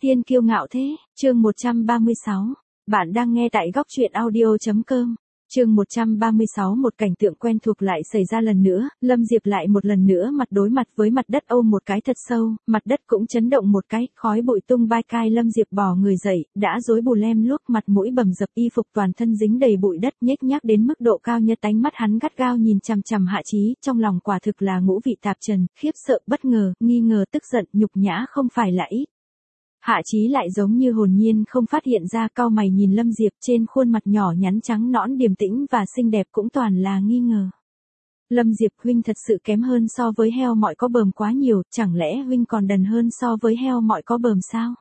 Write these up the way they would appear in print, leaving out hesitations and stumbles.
Tiên kiêu ngạo thế, chương 136. Bạn đang nghe tại góc truyện audio.com. Chương 136. Một cảnh tượng quen thuộc lại xảy ra lần nữa, Lâm Diệp lại một lần nữa mặt đối mặt với mặt đất ôm một cái thật sâu, mặt đất cũng chấn động một cái, khói bụi tung bay cai. Lâm Diệp bò người dậy, đã rối bù lem luốc, mặt mũi bầm dập, y phục toàn thân dính đầy bụi đất, nhếch nhác đến mức độ cao nhất. Ánh mắt hắn gắt gao nhìn chằm chằm Hạ Chí, trong lòng quả thực là ngũ vị tạp trần, khiếp sợ, bất ngờ, nghi ngờ, tức giận, nhục nhã không phải là ít. Hạ Chí lại giống như hồn nhiên không phát hiện ra, cau mày nhìn Lâm Diệp, trên khuôn mặt nhỏ nhắn trắng nõn điềm tĩnh và xinh đẹp cũng toàn là nghi ngờ. Lâm Diệp, huynh thật sự kém hơn so với heo mọi có bờm quá nhiều, chẳng lẽ huynh còn đần hơn so với heo mọi có bờm sao?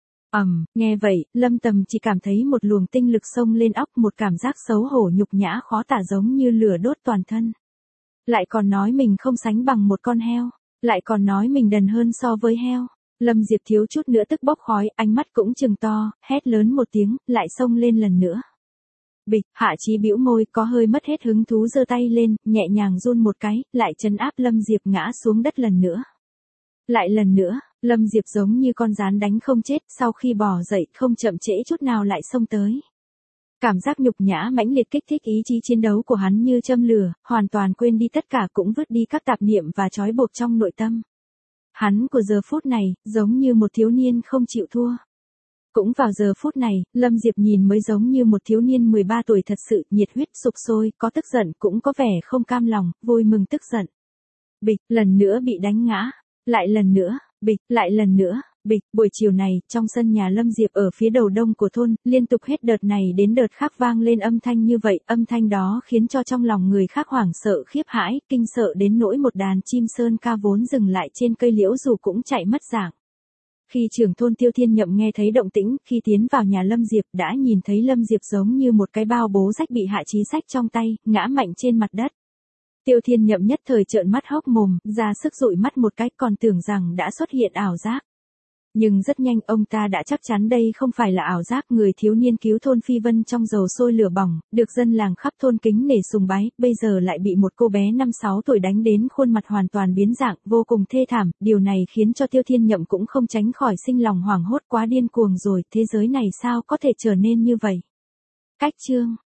Nghe vậy, Lâm Tầm chỉ cảm thấy một luồng tinh lực xông lên óc, một cảm giác xấu hổ nhục nhã khó tả giống như lửa đốt toàn thân. Lại còn nói mình không sánh bằng một con heo, lại còn nói mình đần hơn so với heo. Lâm Diệp thiếu chút nữa tức bốc khói, ánh mắt cũng trừng to, hét lớn một tiếng, lại xông lên lần nữa. Bịch, Hạ Chí bĩu môi, có hơi mất hết hứng thú, giơ tay lên, nhẹ nhàng run một cái, lại trấn áp Lâm Diệp ngã xuống đất lần nữa. Lại lần nữa, Lâm Diệp giống như con gián đánh không chết, sau khi bò dậy, không chậm trễ chút nào lại xông tới. Cảm giác nhục nhã mãnh liệt kích thích ý chí chiến đấu của hắn như châm lửa, hoàn toàn quên đi tất cả, cũng vứt đi các tạp niệm và trói buộc trong nội tâm. Hắn của giờ phút này, giống như một thiếu niên không chịu thua. Cũng vào giờ phút này, Lâm Diệp nhìn mới giống như một thiếu niên 13 tuổi thật sự, nhiệt huyết sục sôi, có tức giận cũng có vẻ không cam lòng, vui mừng tức giận. Bịch, lần nữa bị đánh ngã. Lại lần nữa, bịch, lại lần nữa, bịch. Buổi chiều này, trong sân nhà Lâm Diệp ở phía đầu đông của thôn, liên tục hết đợt này đến đợt khác vang lên âm thanh như vậy, âm thanh đó khiến cho trong lòng người khác hoảng sợ khiếp hãi, kinh sợ đến nỗi một đàn chim sơn ca vốn dừng lại trên cây liễu dù cũng chạy mất dạng. Khi trưởng thôn Tiêu Thiên Nhậm nghe thấy động tĩnh, khi tiến vào nhà Lâm Diệp đã nhìn thấy Lâm Diệp giống như một cái bao bố rách bị Hạ Chí xách trong tay, ngã mạnh trên mặt đất. Tiêu Thiên Nhậm nhất thời trợn mắt hốc mồm, ra sức dụi mắt một cái, còn tưởng rằng đã xuất hiện ảo giác. Nhưng rất nhanh ông ta đã chắc chắn đây không phải là ảo giác, người thiếu niên cứu thôn Phi Vân trong dầu sôi lửa bỏng, được dân làng khắp thôn kính nể sùng bái, bây giờ lại bị một cô bé 5-6 tuổi đánh đến khuôn mặt hoàn toàn biến dạng, vô cùng thê thảm, điều này khiến cho Tiêu Thiên Nhậm cũng không tránh khỏi sinh lòng hoảng hốt, quá điên cuồng rồi, thế giới này sao có thể trở nên như vậy? Cách chương